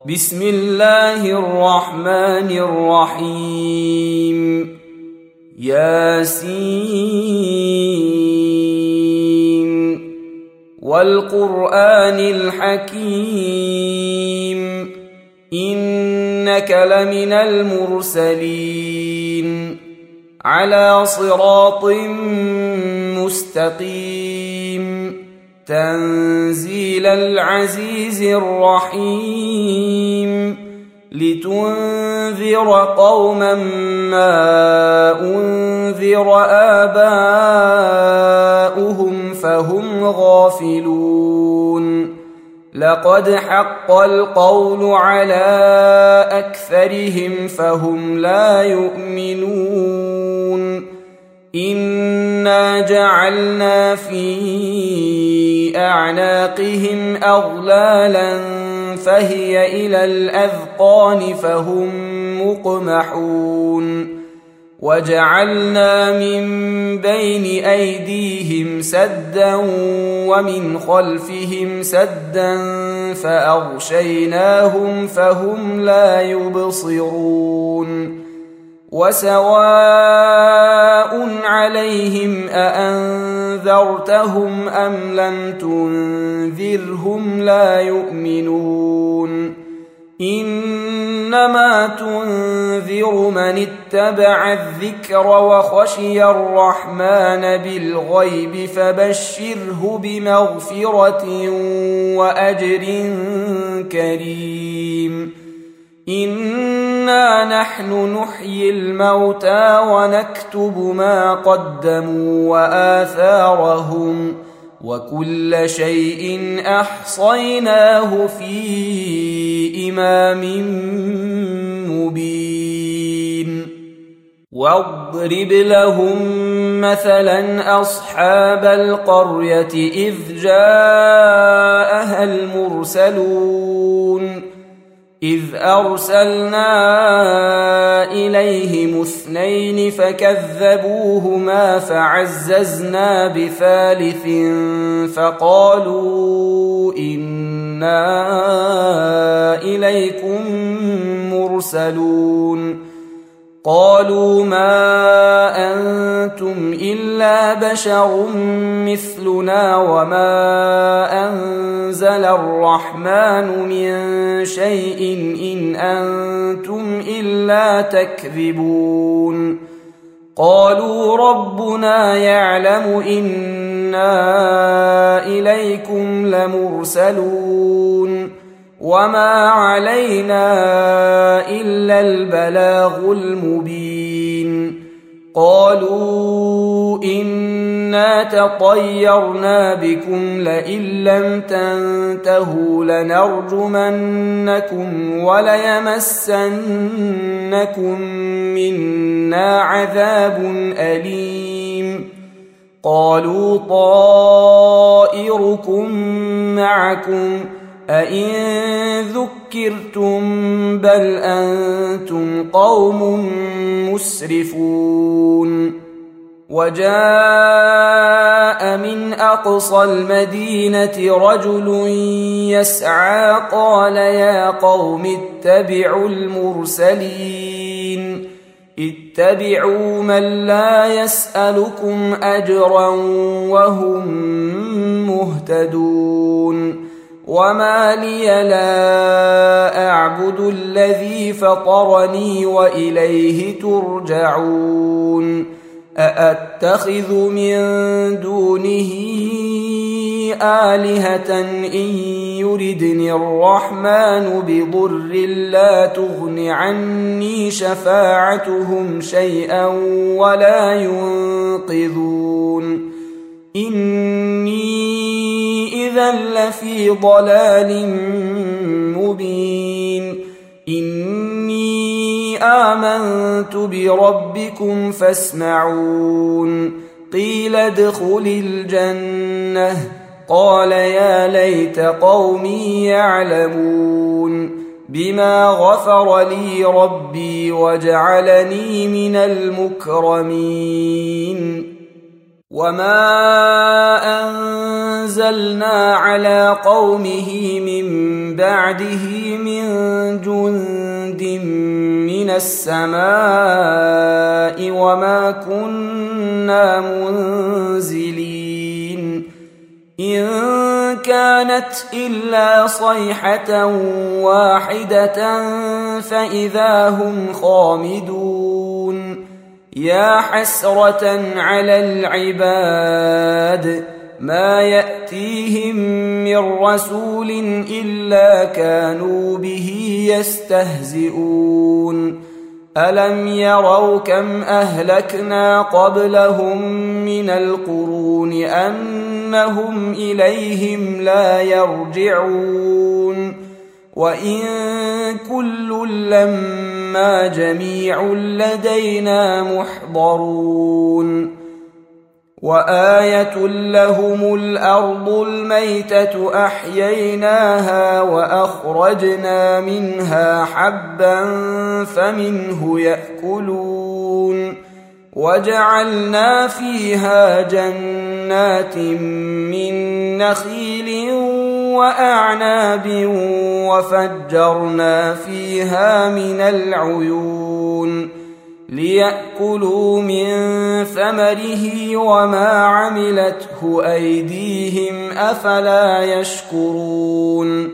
بسم الله الرحمن الرحيم ياسين والقرآن الحكيم إنك لمن المرسلين على صراط مستقيم تنزيل العزيز الرحيم لتنذر قوما ما أنذر آباؤهم فهم غافلون لقد حق القول على أكثرهم فهم لا يؤمنون إنا جعلنا في أعناقهم أغلالا فهي إلى الأذقان فهم مقمحون وجعلنا من بين أيديهم سدا ومن خلفهم سدا فأغشيناهم فهم لا يبصرون وسواء عليهم أأنذرتهم أم لم تنذرهم لا يؤمنون إنما تنذر من اتبع الذكر وخشي الرحمن بالغيب فبشره بمغفرة وأجر كريم إنا نحن نحيي الموتى ونكتب ما قدموا وآثارهم وكل شيء أحصيناه في إمام مبين واضرب لهم مثلا أصحاب القرية إذ جاءها المرسلون إذ أرسلنا إليهم 2 فكذبوهما فعززنا بثالث فقالوا إنا إليكم مرسلون قالوا ما أنتم إلا بشر مثلنا وما أنزل الرحمن من شيء إن أنتم إلا تكذبون قالوا ربنا يعلم إنا إليكم لمرسلون وما علينا إلا البلاغ المبين قالوا إنا تطيرنا بكم لئن لم تنتهوا لنرجمنكم وليمسنكم منا عذاب أليم قالوا طائركم معكم أئن ذكرتم بل أنتم قوم مسرفون وجاء من أقصى المدينة رجل يسعى قال يا قوم اتبعوا المرسلين اتبعوا من لا يسألكم أجرا وهم مهتدون وما لي لا أعبد الذي فطرني وإليه ترجعون أأتخذ من دونه آلهة إن يردني الرحمن بضر لا تغن عني شفاعتهم شيئا ولا ينقذون إني إذا لفي ضلال مبين إني آمنت بربكم فاسمعون قيل ادخل الجنة قال يا ليت قومي يعلمون بما غفر لي ربي وجعلني من المكرمين وما أنزلنا على قومه من بعده من جند من السماء وما كنا منزلين إن كانت إلا صيحة واحدة فإذا هم خامدون يا حسرة على العباد ما يأتيهم من رسول إلا كانوا به يستهزئون ألم يروا كم أهلكنا قبلهم من القرون أنهم إليهم لا يرجعون وإن كل لما جميع لدينا محضرون وآية لهم الأرض الميتة أحييناها وأخرجنا منها حبا فمنه يأكلون وجعلنا فيها جنات من نخيل وأعناب وفجرنا فيها من العيون ليأكلوا من ثمره وما عملته أيديهم أفلا يشكرون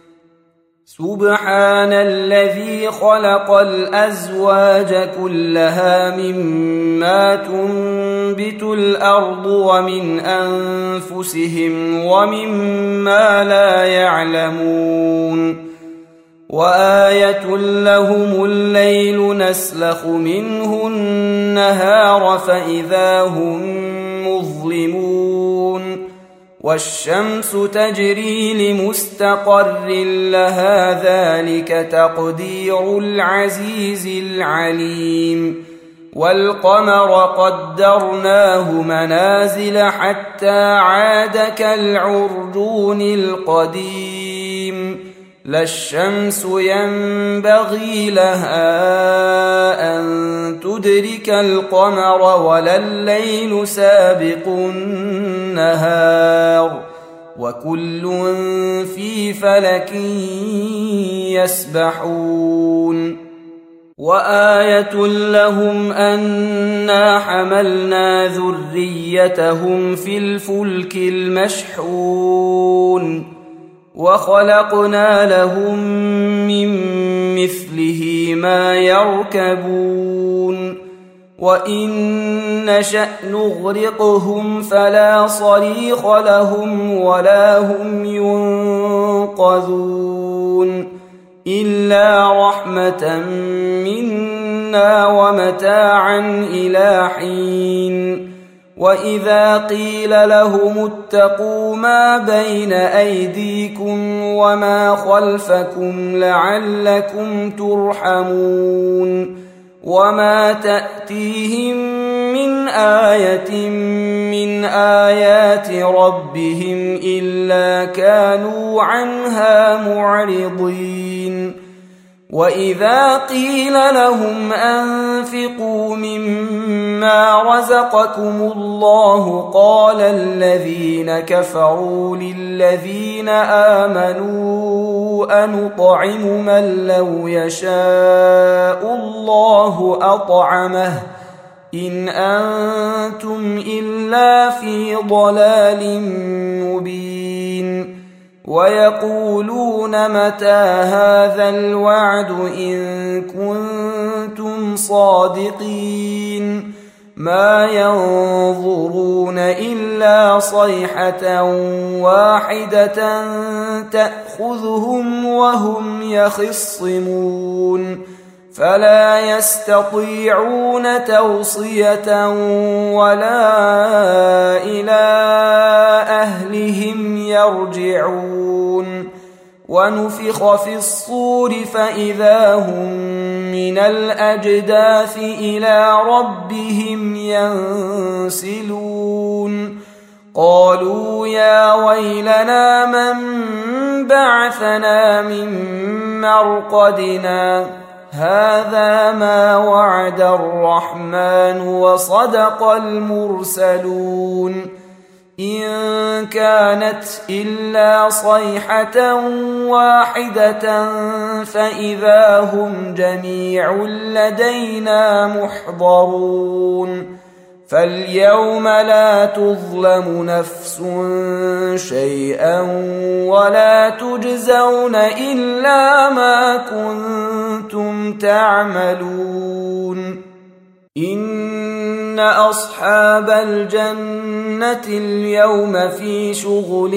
سبحان الذي خلق الأزواج كلها مما تنبت الأرض ومن أنفسهم ومما لا يعلمون وآية لهم الليل نسلخ منه النهار فإذا هم مظلمون والشمس تجري لمستقر لها ذلك تقدير العزيز العليم والقمر قدرناه منازل حتى عاد كالعرجون القديم لا الشمس ينبغي لها أن تدرك القمر ولا الليل سابق النهار وكل في فلك يسبحون وآية لهم أنا حملنا ذريتهم في الفلك المشحون وخلقنا لهم من مثله ما يركبون وإن نشأ نغرقهم فلا صريخ لهم ولا هم ينقذون إلا رحمة منا ومتاعا إلى حين وإذا قيل لهم اتقوا ما بين أيديكم وما خلفكم لعلكم ترحمون وما تأتيهم من آية من آيات ربهم إلا كانوا عنها معرضين وإذا قيل لهم أنفقوا مما رزقكم الله قال الذين كفروا للذين آمنوا أنطعم من لو يشاء الله أطعمه إن أنتم إلا في ضلال مبين ويقولون متى هذا الوعد إن كنتم صادقين ما ينظرون إلا صيحة واحدة تأخذهم وهم يخصمون فلا يستطيعون توصية ولا إلى أهلهم يرجعون ونفخ في الصور فإذا هم من الأجداث إلى ربهم ينسلون قالوا يا ويلنا من بعثنا من مرقدنا هذا ما وعد الرحمن وصدق المرسلون إن كانت إلا صيحة واحدة فإذا هم جميع لدينا محضرون فاليوم لا تظلم نفس شيئا ولا تجزون إلا ما كنتم تعملون إن أصحاب الجنة اليوم في شغل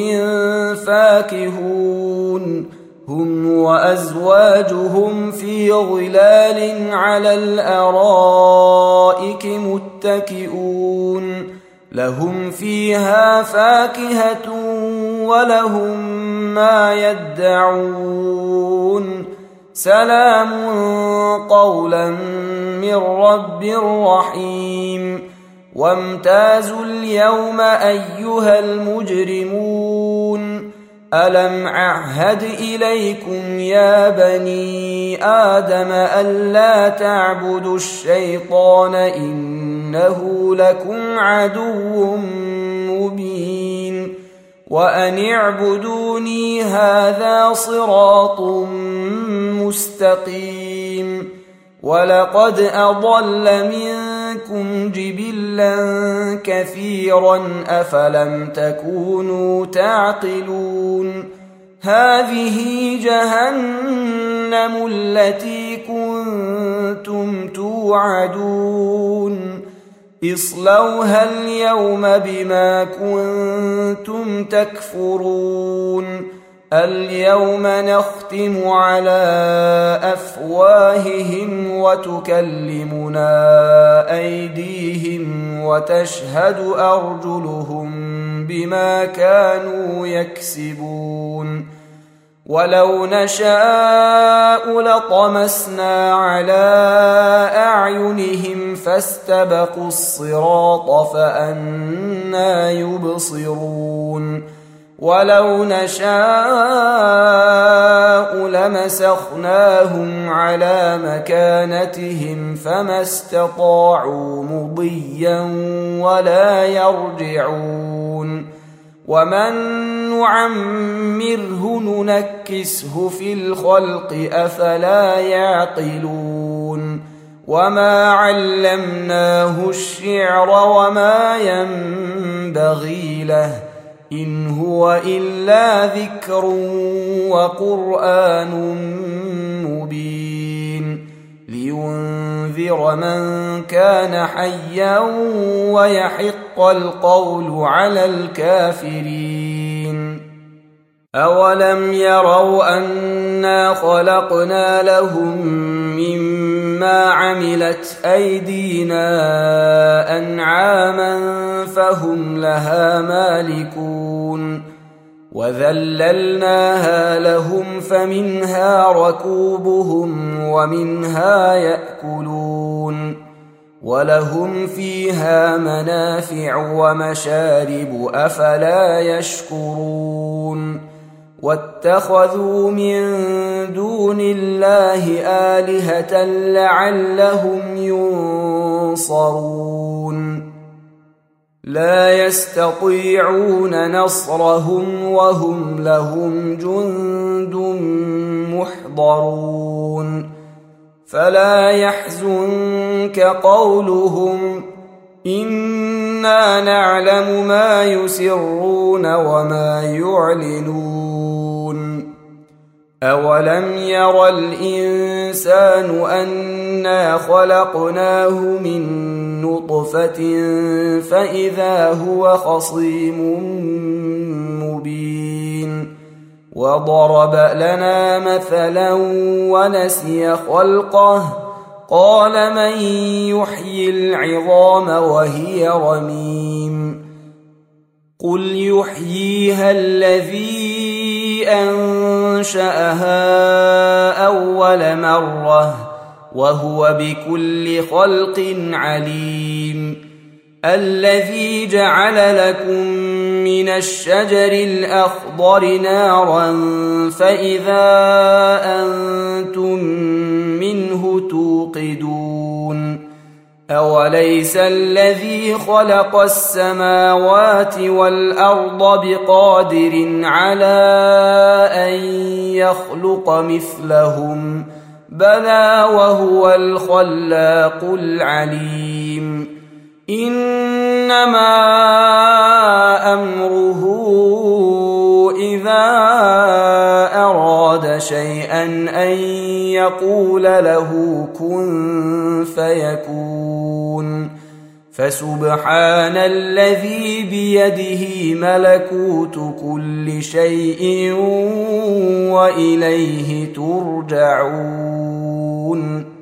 فاكهون هم وأزواجهم في ظلال على الأرائك متكئون لهم فيها فاكهة ولهم ما يدعون سلام قولا من رب رحيم وامتازوا اليوم أيها المجرمون ألم أعهد إليكم يا بني آدم ألا تعبدوا الشيطان إنه لكم عدو مبين وأن اعبدوني هذا صراط مستقيم ولقد أضل منكم جبلا كثيرا أفلم تكونوا تعقلون هذه جهنم التي كنتم توعدون اصلوها اليوم بما كنتم تكفرون اليوم نختم على أفواههم وتكلمنا أيديهم وتشهد أرجلهم بما كانوا يكسبون ولو نشاء لطمسنا على أعينهم فاستبقوا الصراط فأنى يبصرون ولو نشاء لمسخناهم على مكانتهم فما استطاعوا مضيا ولا يرجعون ومن نعمره ننكسه في الخلق أفلا يعقلون وما علمناه الشعر وما ينبغي له إن هو إلا ذكر وقرآن مبين لينذر من كان حيا ويحق القول على الكافرين أولم يروا أنا خلقنا لهم مما عملت أيدينا أنعاما فهم لها مالكون وذللناها لهم فمنها ركوبهم ومنها يأكلون ولهم فيها منافع ومشارب أفلا يشكرون واتخذوا من دون الله آلهة لعلهم ينصرون لا يستطيعون نصرهم وهم لهم جند محضرون فلا يحزنك قولهم إنا نعلم ما يسرون وما يعلنون أولم ير الإنسان أنا خلقناه من نطفة فإذا هو خصيم مبين وضرب لنا مثلا ونسي خلقه قال من يحيي العظام وهي رميم قل يحييها الذي أنشأها أول مرة وهو بكل خلق عليم الذي جعل لكم من الشجر الأخضر نارا فإذا أنتم منه توقدون أوليس الذي خلق السماوات والأرض بقادر على أن يخلق مثلهم بلى وهو الخلاق العليم إنما أمره إذا أراد شيئا أن يقول له كن فيكون فسبحان الذي بيده ملكوت كل شيء وإليه ترجعون